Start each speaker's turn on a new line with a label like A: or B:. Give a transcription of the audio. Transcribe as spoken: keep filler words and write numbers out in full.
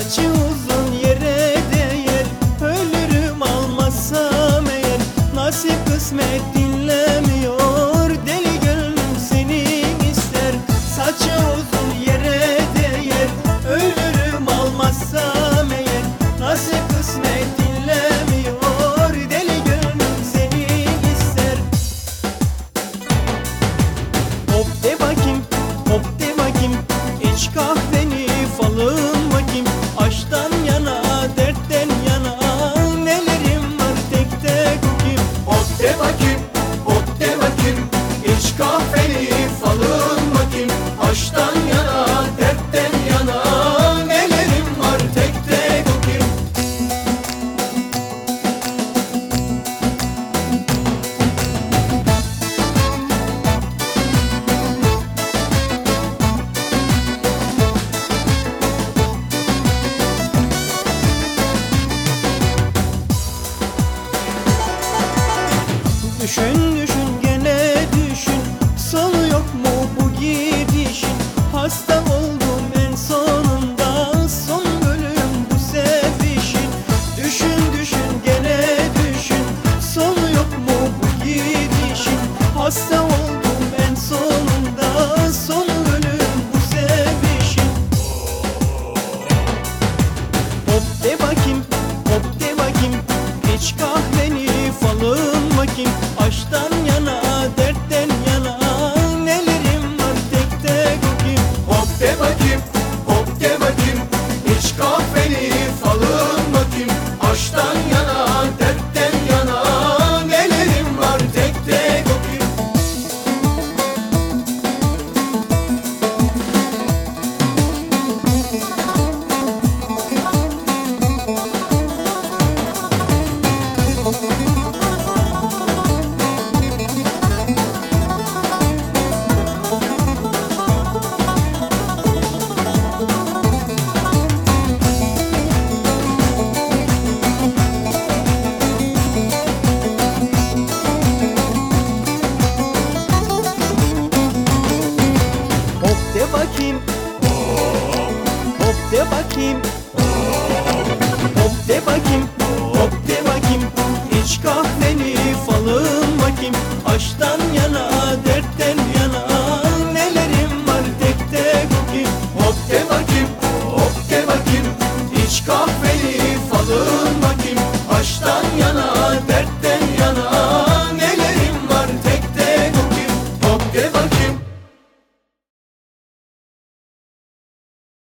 A: Saçı uzun yere değer, ölürüm almazsam eğer. Nasip kısmet dinlemiyor, deli gönlüm seni ister. Saçı uzun yere değer, ölürüm almazsam eğer. Nasip kısmet dinlemiyor, deli gönlüm seni ister. Hop de bakayım, hop de bakayım, iç kahveni falın bakayım. Aşktan yana, dertten yana, nelerim var tek tek okuyayım.
B: Hop de bakayım, hop de bakayım, iç kahveni falın bakayım. Aşktan yana, dertten yana, nelerim var tek tek okuyayım.
A: Düşün düşün gene düşün, sonu yok mu bu gidişin? Hasta oldum en sonunda, son bölüm bu sevişin. Düşün düşün gene düşün, sonu yok mu bu gidişin? Hasta oldum en sonunda, son bölüm bu sevişin. Hop de bakayım, hop de bakayım, iç kahveni falın bakayım. Aşktan yana, dertten yana, nelerim var tek tek okuyayım.
B: Hop de bakayım, hop de bakayım, iç kahveni falın bakayım. Aşktan